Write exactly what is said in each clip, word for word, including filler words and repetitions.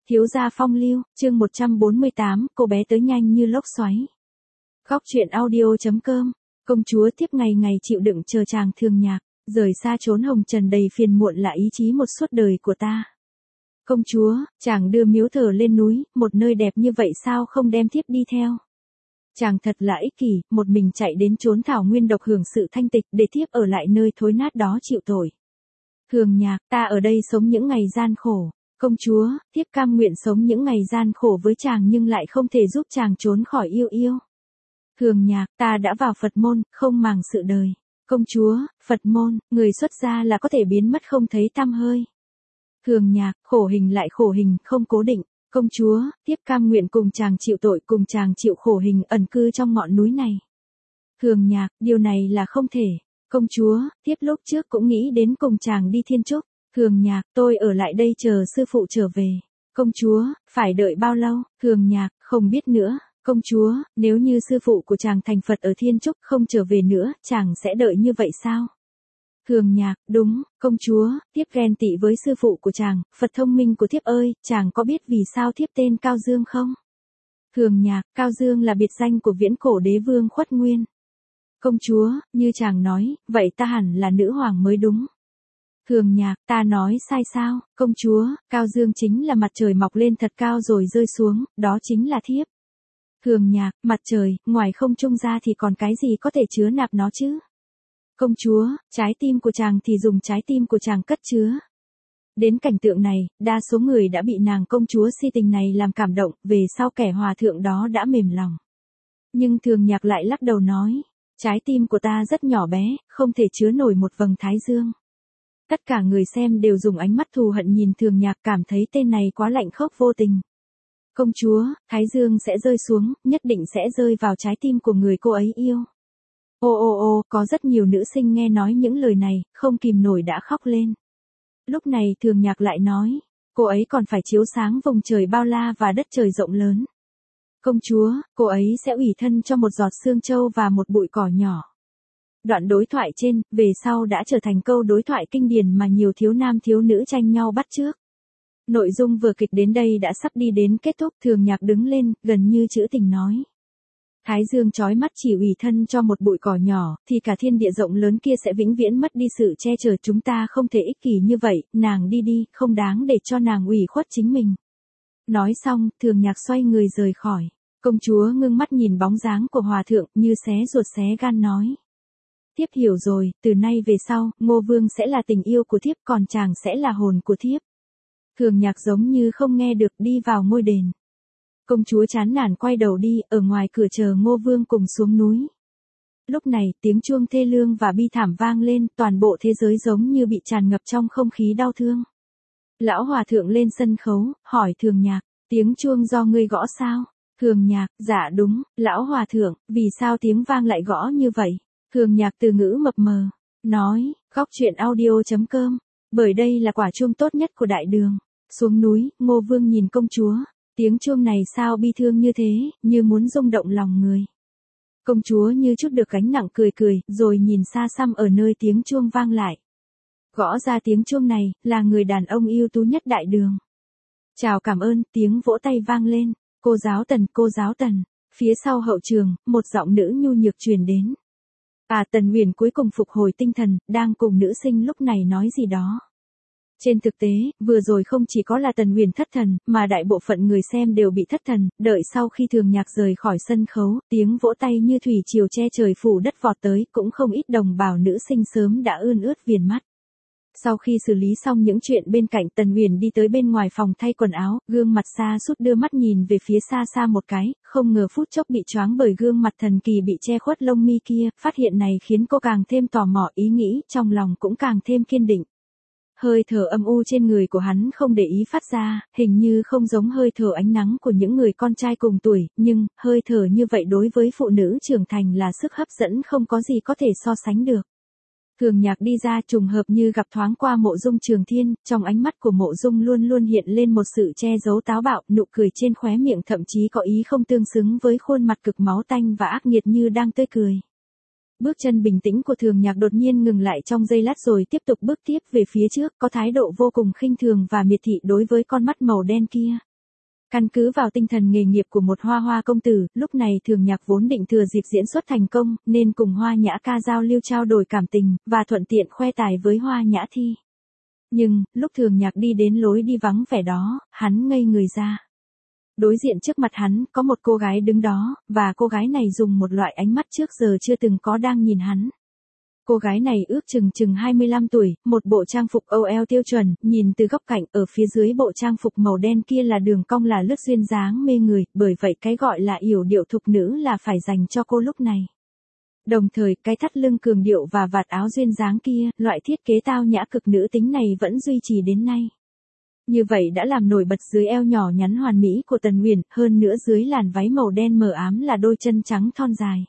Thiếu gia phong lưu, chương một trăm bốn mươi tám, cô bé tới nhanh như lốc xoáy. Góc truyện audio chấm com, công chúa tiếp ngày ngày chịu đựng chờ chàng Thường Nhạc, rời xa chốn hồng trần đầy phiền muộn là ý chí một suốt đời của ta. Công chúa, chàng đưa miếu thờ lên núi, một nơi đẹp như vậy sao không đem thiếp đi theo. Chàng thật là ích kỷ, một mình chạy đến chốn thảo nguyên độc hưởng sự thanh tịch để thiếp ở lại nơi thối nát đó chịu tội. Thường Nhạc, ta ở đây sống những ngày gian khổ. Công chúa, thiếp cam nguyện sống những ngày gian khổ với chàng nhưng lại không thể giúp chàng trốn khỏi yêu yêu. Thường Nhạc, ta đã vào Phật môn, không màng sự đời. Công chúa, Phật môn, người xuất gia là có thể biến mất không thấy tăm hơi. Thường Nhạc, khổ hình lại khổ hình, không cố định. Công chúa, thiếp cam nguyện cùng chàng chịu tội, cùng chàng chịu khổ hình ẩn cư trong ngọn núi này. Thường Nhạc, điều này là không thể. Công chúa, thiếp lúc trước cũng nghĩ đến cùng chàng đi Thiên Trúc. Thường Nhạc, tôi ở lại đây chờ sư phụ trở về. Công chúa, phải đợi bao lâu? Thường Nhạc, không biết nữa. Công chúa, nếu như sư phụ của chàng thành Phật ở Thiên Trúc không trở về nữa, chàng sẽ đợi như vậy sao? Thường Nhạc, đúng, công chúa, thiếp ghen tị với sư phụ của chàng, Phật thông minh của thiếp ơi, chàng có biết vì sao thiếp tên Cao Dương không? Thường Nhạc, Cao Dương là biệt danh của viễn cổ đế vương Khuất Nguyên. Công chúa, như chàng nói, vậy ta hẳn là nữ hoàng mới đúng. Thường Nhạc, ta nói sai sao? Công chúa, Cao Dương chính là mặt trời mọc lên thật cao rồi rơi xuống, đó chính là thiếp. Thường Nhạc, mặt trời, ngoài không trung ra thì còn cái gì có thể chứa nạp nó chứ? Công chúa, trái tim của chàng thì dùng trái tim của chàng cất chứa. Đến cảnh tượng này, đa số người đã bị nàng công chúa si tình này làm cảm động, về sau kẻ hòa thượng đó đã mềm lòng. Nhưng Thường Nhạc lại lắc đầu nói, trái tim của ta rất nhỏ bé, không thể chứa nổi một vầng thái dương. Tất cả người xem đều dùng ánh mắt thù hận nhìn Thường Nhạc, cảm thấy tên này quá lạnh khốc vô tình. Công chúa, thái dương sẽ rơi xuống, nhất định sẽ rơi vào trái tim của người cô ấy yêu. Ô ô ô, có rất nhiều nữ sinh nghe nói những lời này, không kìm nổi đã khóc lên. Lúc này Thường Nhạc lại nói, cô ấy còn phải chiếu sáng vùng trời bao la và đất trời rộng lớn. Công chúa, cô ấy sẽ ủy thân cho một giọt sương châu và một bụi cỏ nhỏ. Đoạn đối thoại trên, về sau đã trở thành câu đối thoại kinh điển mà nhiều thiếu nam thiếu nữ tranh nhau bắt chước. Nội dung vở kịch đến đây đã sắp đi đến kết thúc. Thường Nhạc đứng lên, gần như trữ tình nói. Thái dương chói mắt chỉ ủy thân cho một bụi cỏ nhỏ, thì cả thiên địa rộng lớn kia sẽ vĩnh viễn mất đi sự che chở. Chúng ta không thể ích kỷ như vậy, nàng đi đi, không đáng để cho nàng ủy khuất chính mình. Nói xong, Thường Nhạc xoay người rời khỏi. Công chúa ngưng mắt nhìn bóng dáng của hòa thượng, như xé ruột xé gan nói. Thiếp hiểu rồi, từ nay về sau, Ngô Vương sẽ là tình yêu của thiếp, còn chàng sẽ là hồn của thiếp. Thường Nhạc giống như không nghe được, đi vào ngôi đền. Công chúa chán nản quay đầu đi, ở ngoài cửa chờ Ngô Vương cùng xuống núi. Lúc này, tiếng chuông thê lương và bi thảm vang lên, toàn bộ thế giới giống như bị tràn ngập trong không khí đau thương. Lão hòa thượng lên sân khấu, hỏi Thường Nhạc, tiếng chuông do ngươi gõ sao? Thường Nhạc, dạ đúng, lão hòa thượng, vì sao tiếng vang lại gõ như vậy? Thường Nhạc từ ngữ mập mờ, nói, góc truyện audio chấm com, bởi đây là quả chuông tốt nhất của đại đường. Xuống núi, Ngô Vương nhìn công chúa, tiếng chuông này sao bi thương như thế, như muốn rung động lòng người. Công chúa như chút được gánh nặng cười cười, rồi nhìn xa xăm ở nơi tiếng chuông vang lại. Gõ ra tiếng chuông này, là người đàn ông ưu tú nhất đại đường. Chào cảm ơn, tiếng vỗ tay vang lên, cô giáo Tần, cô giáo Tần, phía sau hậu trường, một giọng nữ nhu nhược truyền đến. À, Tần Huyền cuối cùng phục hồi tinh thần, đang cùng nữ sinh lúc này nói gì đó. Trên thực tế, vừa rồi không chỉ có là Tần Huyền thất thần, mà đại bộ phận người xem đều bị thất thần, đợi sau khi Thường Nhạc rời khỏi sân khấu, tiếng vỗ tay như thủy triều che trời phủ đất vọt tới, cũng không ít đồng bào nữ sinh sớm đã ươn ướt viền mắt. Sau khi xử lý xong những chuyện bên cạnh, Tần Huyền đi tới bên ngoài phòng thay quần áo, gương mặt xa sút đưa mắt nhìn về phía xa xa một cái, không ngờ phút chốc bị choáng bởi gương mặt thần kỳ bị che khuất lông mi kia, phát hiện này khiến cô càng thêm tò mò, ý nghĩ trong lòng cũng càng thêm kiên định. Hơi thở âm u trên người của hắn không để ý phát ra, hình như không giống hơi thở ánh nắng của những người con trai cùng tuổi, nhưng, hơi thở như vậy đối với phụ nữ trưởng thành là sức hấp dẫn không có gì có thể so sánh được. Thường Nhạc đi ra trùng hợp như gặp thoáng qua Mộ Dung Trường Thiên, trong ánh mắt của Mộ Dung luôn luôn hiện lên một sự che giấu táo bạo, nụ cười trên khóe miệng thậm chí có ý không tương xứng với khuôn mặt cực máu tanh và ác nghiệt như đang tươi cười. Bước chân bình tĩnh của Thường Nhạc đột nhiên ngừng lại trong giây lát rồi tiếp tục bước tiếp về phía trước, có thái độ vô cùng khinh thường và miệt thị đối với con mắt màu đen kia. Căn cứ vào tinh thần nghề nghiệp của một hoa hoa công tử, lúc này Thường Nhạc vốn định thừa dịp diễn xuất thành công, nên cùng Hoa Nhã ca giao lưu trao đổi cảm tình, và thuận tiện khoe tài với Hoa Nhã Thi. Nhưng, lúc Thường Nhạc đi đến lối đi vắng vẻ đó, hắn ngây người ra. Đối diện trước mặt hắn, có một cô gái đứng đó, và cô gái này dùng một loại ánh mắt trước giờ chưa từng có đang nhìn hắn. Cô gái này ước chừng chừng hai mươi lăm tuổi, một bộ trang phục ô eo tiêu chuẩn, nhìn từ góc cạnh, ở phía dưới bộ trang phục màu đen kia là đường cong là lướt duyên dáng mê người, bởi vậy cái gọi là yểu điệu thục nữ là phải dành cho cô lúc này. Đồng thời, cái thắt lưng cường điệu và vạt áo duyên dáng kia, loại thiết kế tao nhã cực nữ tính này vẫn duy trì đến nay. Như vậy đã làm nổi bật dưới eo nhỏ nhắn hoàn mỹ của Tần Uyển, hơn nữa dưới làn váy màu đen mờ ám là đôi chân trắng thon dài.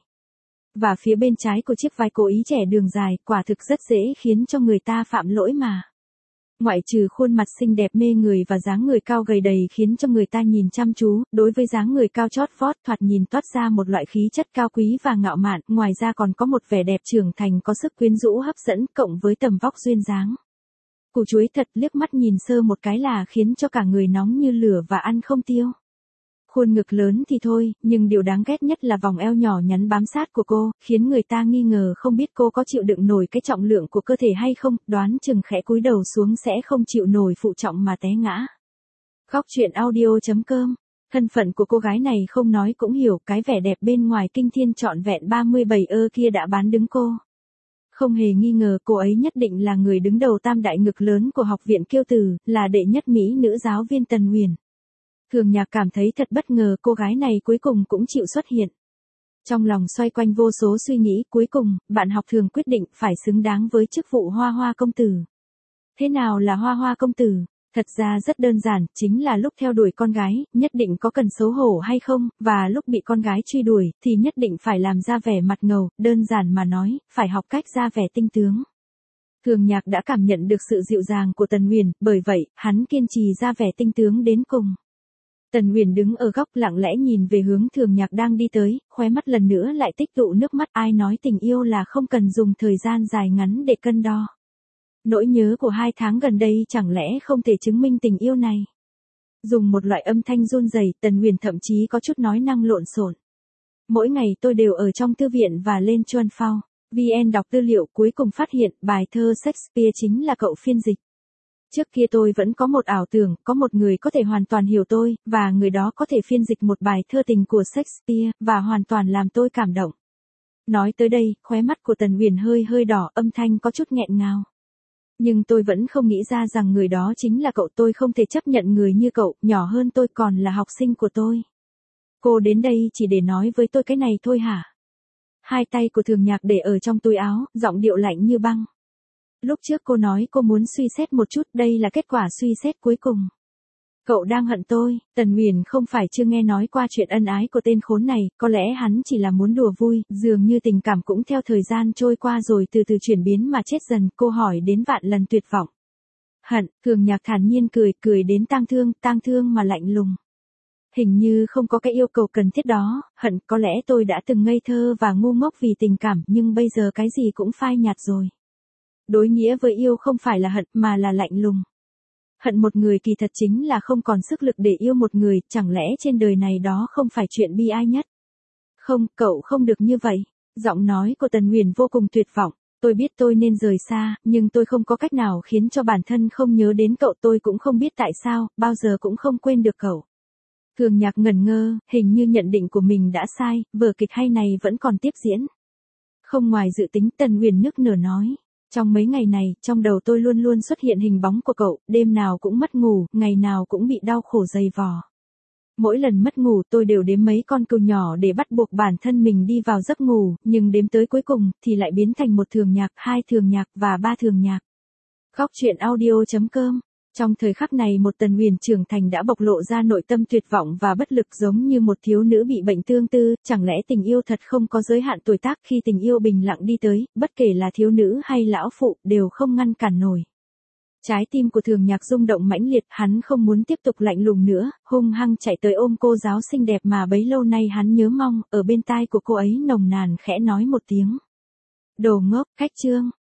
Và phía bên trái của chiếc vai cố ý trẻ đường dài, quả thực rất dễ khiến cho người ta phạm lỗi mà. Ngoại trừ khuôn mặt xinh đẹp mê người và dáng người cao gầy đầy khiến cho người ta nhìn chăm chú, đối với dáng người cao chót vót thoạt nhìn toát ra một loại khí chất cao quý và ngạo mạn, ngoài ra còn có một vẻ đẹp trưởng thành có sức quyến rũ hấp dẫn cộng với tầm vóc duyên dáng. Củ chuối thật, liếc mắt nhìn sơ một cái là khiến cho cả người nóng như lửa và ăn không tiêu. Khuôn ngực lớn thì thôi, nhưng điều đáng ghét nhất là vòng eo nhỏ nhắn bám sát của cô, khiến người ta nghi ngờ không biết cô có chịu đựng nổi cái trọng lượng của cơ thể hay không, đoán chừng khẽ cúi đầu xuống sẽ không chịu nổi phụ trọng mà té ngã. Góc truyện audio chấm com. Thân phận của cô gái này không nói cũng hiểu, cái vẻ đẹp bên ngoài kinh thiên trọn vẹn ba mươi bảy ơ kia đã bán đứng cô. Không hề nghi ngờ cô ấy nhất định là người đứng đầu tam đại ngực lớn của học viện Kiêu Tử, là đệ nhất mỹ nữ giáo viên Tần Uyển. Thường Nhạc cảm thấy thật bất ngờ cô gái này cuối cùng cũng chịu xuất hiện. Trong lòng xoay quanh vô số suy nghĩ, cuối cùng, bạn học Thường quyết định phải xứng đáng với chức vụ hoa hoa công tử. Thế nào là hoa hoa công tử? Thật ra rất đơn giản, chính là lúc theo đuổi con gái, nhất định có cần xấu hổ hay không, và lúc bị con gái truy đuổi, thì nhất định phải làm ra vẻ mặt ngầu, đơn giản mà nói, phải học cách ra vẻ tinh tướng. Thường Nhạc đã cảm nhận được sự dịu dàng của Tần Uyển, bởi vậy, hắn kiên trì ra vẻ tinh tướng đến cùng. Tần Uyển đứng ở góc lặng lẽ nhìn về hướng Thường Nhạc đang đi tới, khóe mắt lần nữa lại tích tụ nước mắt, ai nói tình yêu là không cần dùng thời gian dài ngắn để cân đo. Nỗi nhớ của hai tháng gần đây chẳng lẽ không thể chứng minh tình yêu này. Dùng một loại âm thanh run rẩy, Tần Uyển thậm chí có chút nói năng lộn xộn. Mỗi ngày tôi đều ở trong thư viện và lên Chuan Phao, vê en đọc tư liệu, cuối cùng phát hiện bài thơ Shakespeare chính là cậu phiên dịch. Trước kia tôi vẫn có một ảo tưởng, có một người có thể hoàn toàn hiểu tôi, và người đó có thể phiên dịch một bài thơ tình của Shakespeare, và hoàn toàn làm tôi cảm động. Nói tới đây, khóe mắt của Tần Uyển hơi hơi đỏ, âm thanh có chút nghẹn ngào. Nhưng tôi vẫn không nghĩ ra rằng người đó chính là cậu, tôi không thể chấp nhận người như cậu, nhỏ hơn tôi còn là học sinh của tôi. Cô đến đây chỉ để nói với tôi cái này thôi hả? Hai tay của Thường Nhạc để ở trong túi áo, giọng điệu lạnh như băng. Lúc trước cô nói cô muốn suy xét một chút, đây là kết quả suy xét cuối cùng. Cậu đang hận tôi, Tần Uyển không phải chưa nghe nói qua chuyện ân ái của tên khốn này, có lẽ hắn chỉ là muốn đùa vui, dường như tình cảm cũng theo thời gian trôi qua rồi từ từ chuyển biến mà chết dần, cô hỏi đến vạn lần tuyệt vọng. Hận, Thường Nhạc thản nhiên cười, cười đến tang thương, tang thương mà lạnh lùng. Hình như không có cái yêu cầu cần thiết đó, hận, có lẽ tôi đã từng ngây thơ và ngu ngốc vì tình cảm, nhưng bây giờ cái gì cũng phai nhạt rồi. Đối nghĩa với yêu không phải là hận mà là lạnh lùng. Hận một người kỳ thật chính là không còn sức lực để yêu một người, chẳng lẽ trên đời này đó không phải chuyện bi ai nhất? Không, cậu không được như vậy. Giọng nói của Tần Uyển vô cùng tuyệt vọng. Tôi biết tôi nên rời xa, nhưng tôi không có cách nào khiến cho bản thân không nhớ đến cậu, tôi cũng không biết tại sao, bao giờ cũng không quên được cậu. Thường Nhạc ngẩn ngơ, hình như nhận định của mình đã sai, vở kịch hay này vẫn còn tiếp diễn. Không ngoài dự tính, Tần Uyển nức nở nói. Trong mấy ngày này, trong đầu tôi luôn luôn xuất hiện hình bóng của cậu, đêm nào cũng mất ngủ, ngày nào cũng bị đau khổ dày vò. Mỗi lần mất ngủ tôi đều đếm mấy con cừu nhỏ để bắt buộc bản thân mình đi vào giấc ngủ, nhưng đếm tới cuối cùng thì lại biến thành một Thường Nhạc, hai Thường Nhạc và ba Thường Nhạc. Góc truyện audio chấm com. Trong thời khắc này một Tần Uyển trưởng thành đã bộc lộ ra nội tâm tuyệt vọng và bất lực giống như một thiếu nữ bị bệnh tương tư, chẳng lẽ tình yêu thật không có giới hạn tuổi tác, khi tình yêu bình lặng đi tới, bất kể là thiếu nữ hay lão phụ, đều không ngăn cản nổi. Trái tim của Thường Nhạc rung động mãnh liệt, hắn không muốn tiếp tục lạnh lùng nữa, hung hăng chạy tới ôm cô giáo xinh đẹp mà bấy lâu nay hắn nhớ mong, ở bên tai của cô ấy nồng nàn khẽ nói một tiếng. Đồ ngốc, khách trương.